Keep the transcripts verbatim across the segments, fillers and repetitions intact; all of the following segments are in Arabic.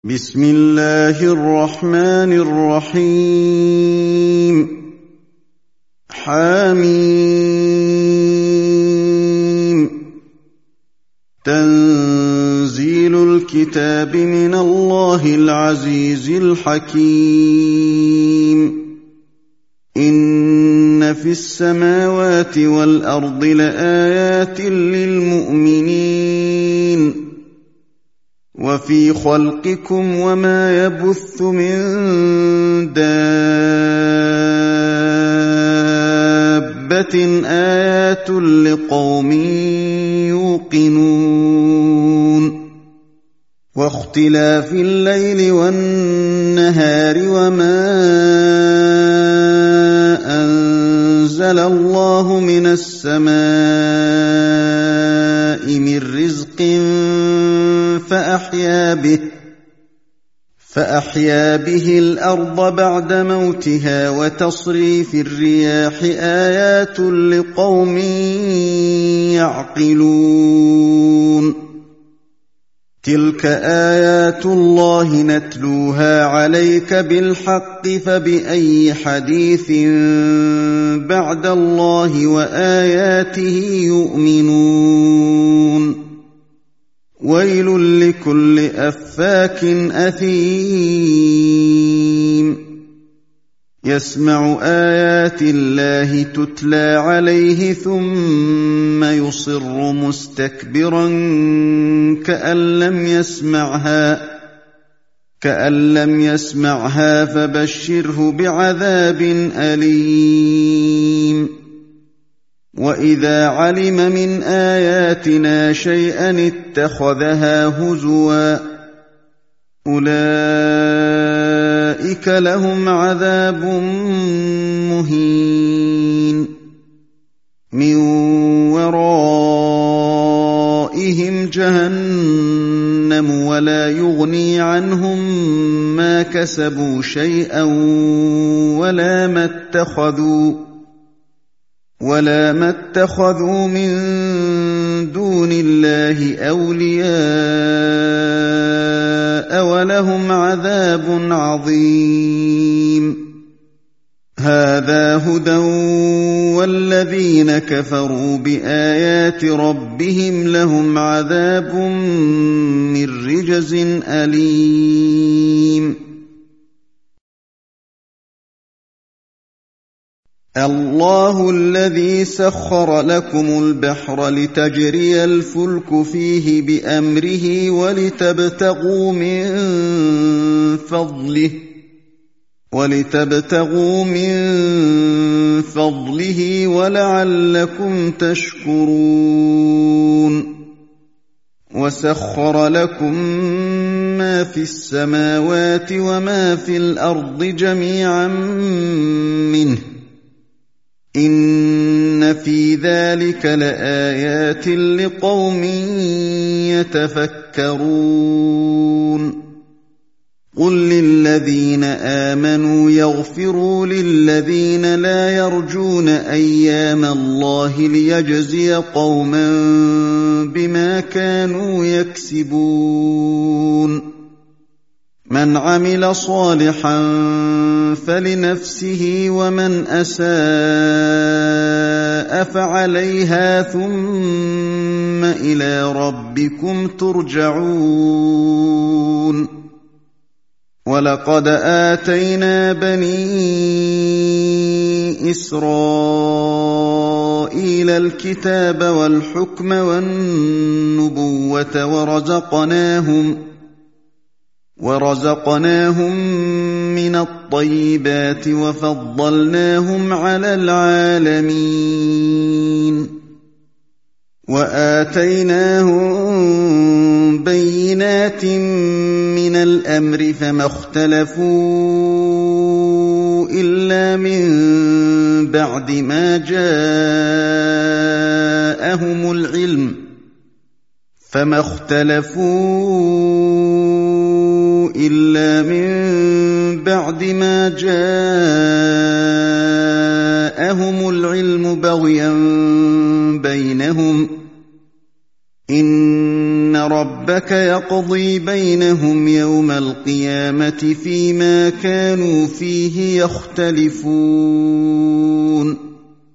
بسم الله الرحمن الرحيم حميم تنزيل الكتاب من الله العزيز الحكيم إن في السماوات والأرض لآيات للمؤمنين وفي خلقكم وما يبث من دابة آيات لقوم يوقنون واختلاف الليل والنهار وما أنزل الله من السماء من رزق فأحيا به فأحيا به الأرض بعد موتها وتصريف الرياح آيات لقوم يعقلون تلك آيات الله نتلوها عليك بالحق فبأي حديث بعد الله وآياته يؤمنون ويل لكل أفاك أثيم يسمع آيات الله تتلى عليه ثم يصر مستكبرا كأن لم يسمعها كأن لم يسمعها فبشره بعذاب أليم وإذا علم من آياتنا شيئا اتخذها هزوا أولئك لهم عذاب مهين من ورائهم جهنم ولا يغني عنهم ما كسبوا شيئا ولا ما اتخذوا ولا ما اتخذوا من دون الله أولياء ولهم عذاب عظيم هذا هدى والذين كفروا بآيات ربهم لهم عذاب من رجز أليم الله الذي سخر لكم البحر لتجري الفلك فيه بأمره ولتبتغوا من فضله ولتبتغوا من فضله ولعلكم تشكرون وسخر لكم ما في السماوات وما في الأرض جميعا منه إن في ذلك لآيات لقوم يتفكرون قل للذين آمنوا يغفروا للذين لا يرجون أيام الله ليجزي قوما بما كانوا يكسبون من عمل صالحا فلنفسه ومن أساء فعليها ثم إلى ربكم ترجعون ولقد آتينا بني إسرائيل الكتاب والحكم والنبوة ورزقناهم ورزقناهم من الطيبات وفضلناهم على العالمين وآتيناهم بينات من الأمر فما اختلفوا إلا من بعد ما جاءهم العلم فما اختلفوا إلا من بعد ما جاءهم العلم بغيا بينهم إن رب ربك يقضي بينهم يوم القيامة فيما كانوا فيه يختلفون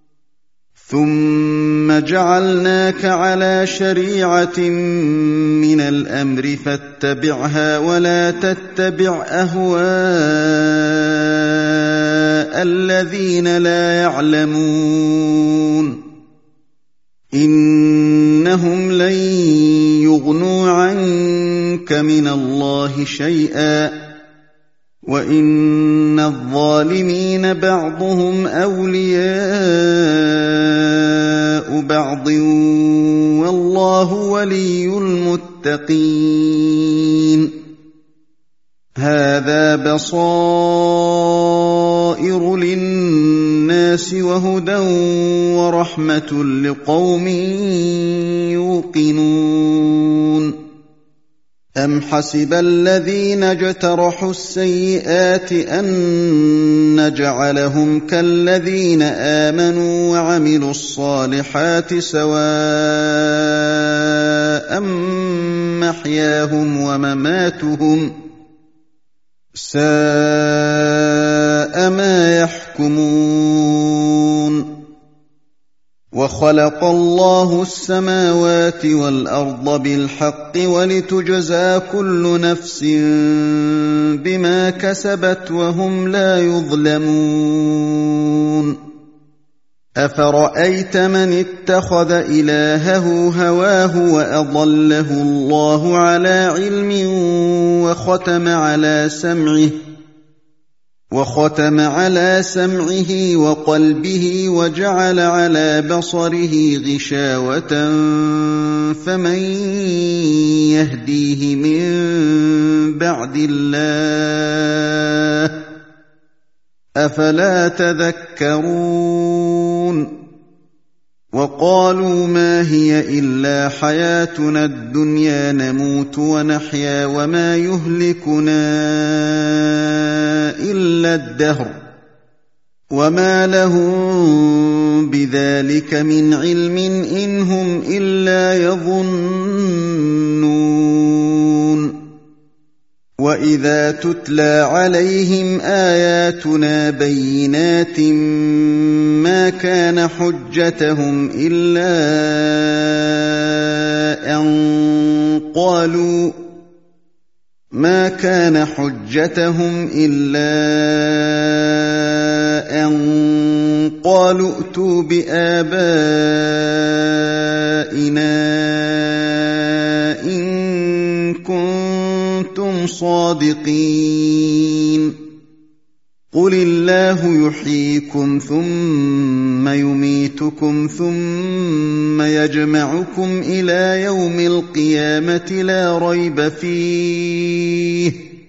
ثم جعلناك على شريعة من الأمر فاتبعها ولا تتبع أهواء الذين لا يعلمون إنهم لن يغنوا عنك من الله شيئا وإن الظالمين بعضهم أولياء بعض والله ولي المتقين هذا بصائر للناس وهدى ورحمة لقوم يوقنون أم حسب الذين اجترحوا السيئات أن نجعلهم كالذين آمنوا وعملوا الصالحات سواء محياهم ومماتهم ساء ما يحكمون وخلق الله السماوات والأرض بالحق ولتجزى كل نفس بما كسبت وهم لا يظلمون أفرأيت من اتخذ إلهه هواه وأضله الله على علم وختم على سمعه وختم على سمعه وقلبه وجعل على بصره غشاوة فمن يهديه من بعد الله أفلا تذكرون وقالوا ما هي إلا حياتنا الدنيا نموت ونحيا وما يهلكنا إلا الدهر وما لهم بذلك من علم إن هم إلا يظنون وإذا تتلى عليهم آياتنا بينات ما كان حجتهم إلا أن قالوا ما كان حجتهم إلا أن قالوا ائتوا بآبائنا إن كنتم صادقين قل الله يحييكم ثم يميتكم ثم يجمعكم إلى يوم القيامة لا ريب فيه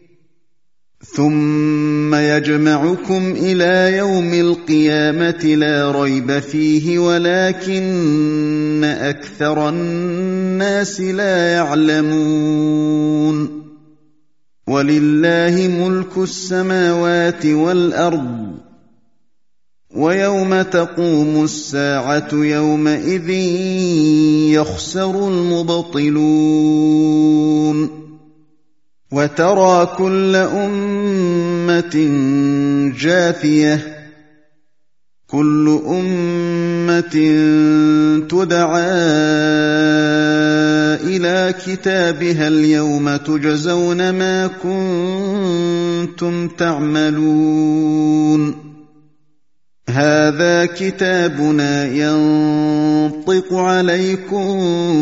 ثم يجمعكم إلى يوم القيامة لا ريب فيه ولكن أكثر الناس لا يعلمون ولله ملك السماوات والأرض ويوم تقوم الساعة يومئذ يخسر المبطلون وترى كل أمة جاثية كل أمة تدعى إلى كتابها اليوم تجزون ما كنتم تعملون هذا كتابنا ينطق عليكم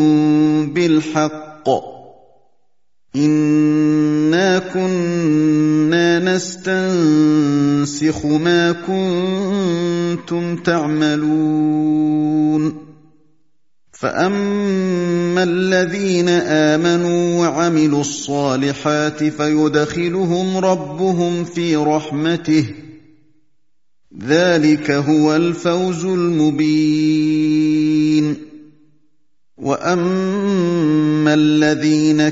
بالحق إنا كنا نستنسخ ما كنتم تعملون فأما الذين آمنوا وعملوا الصالحات فيدخلهم ربهم في رحمته ذلك هو الفوز المبين وأما الذين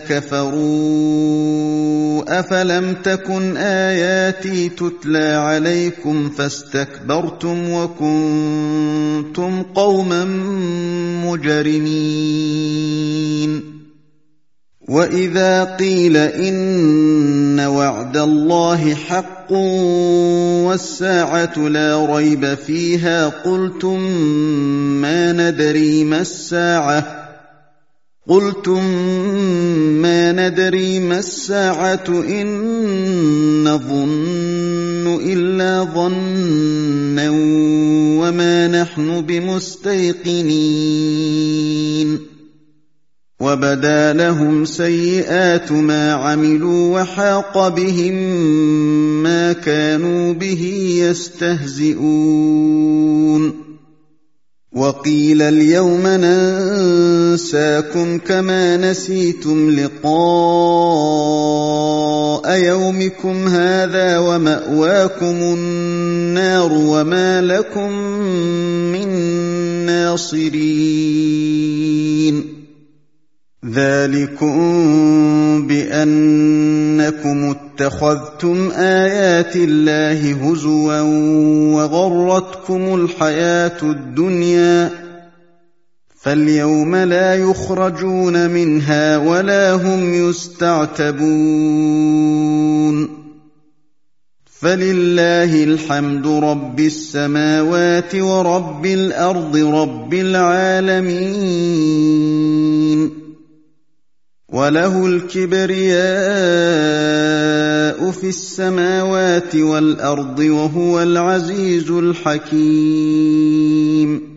كفروا أفلم تكن آياتي تتلى عليكم فاستكبرتم وكنتم قوما مجرمين وإذا قيل إن وعد الله حق والساعة لا ريب فيها قلتم ما ندري ما الساعة قلتم ما ندري ما الساعة إن نظن إلا ظنا وما نحن بمستيقنين وبدا لهم سيئات ما عملوا وحاق بهم ما كانوا به يستهزئون وقيل اليوم ننساكم كما نسيتم لقاء يومكم هذا ومأواكم النار وما لكم من ناصرين ذلكم بأنكم اتخذتم آيات الله هزوا وغرتكم الحياة الدنيا فاليوم لا يخرجون منها ولا هم يستعتبون فلله الحمد رب السماوات ورب الأرض رب العالمين وله الكبرياء في السماوات والأرض وهو العزيز الحكيم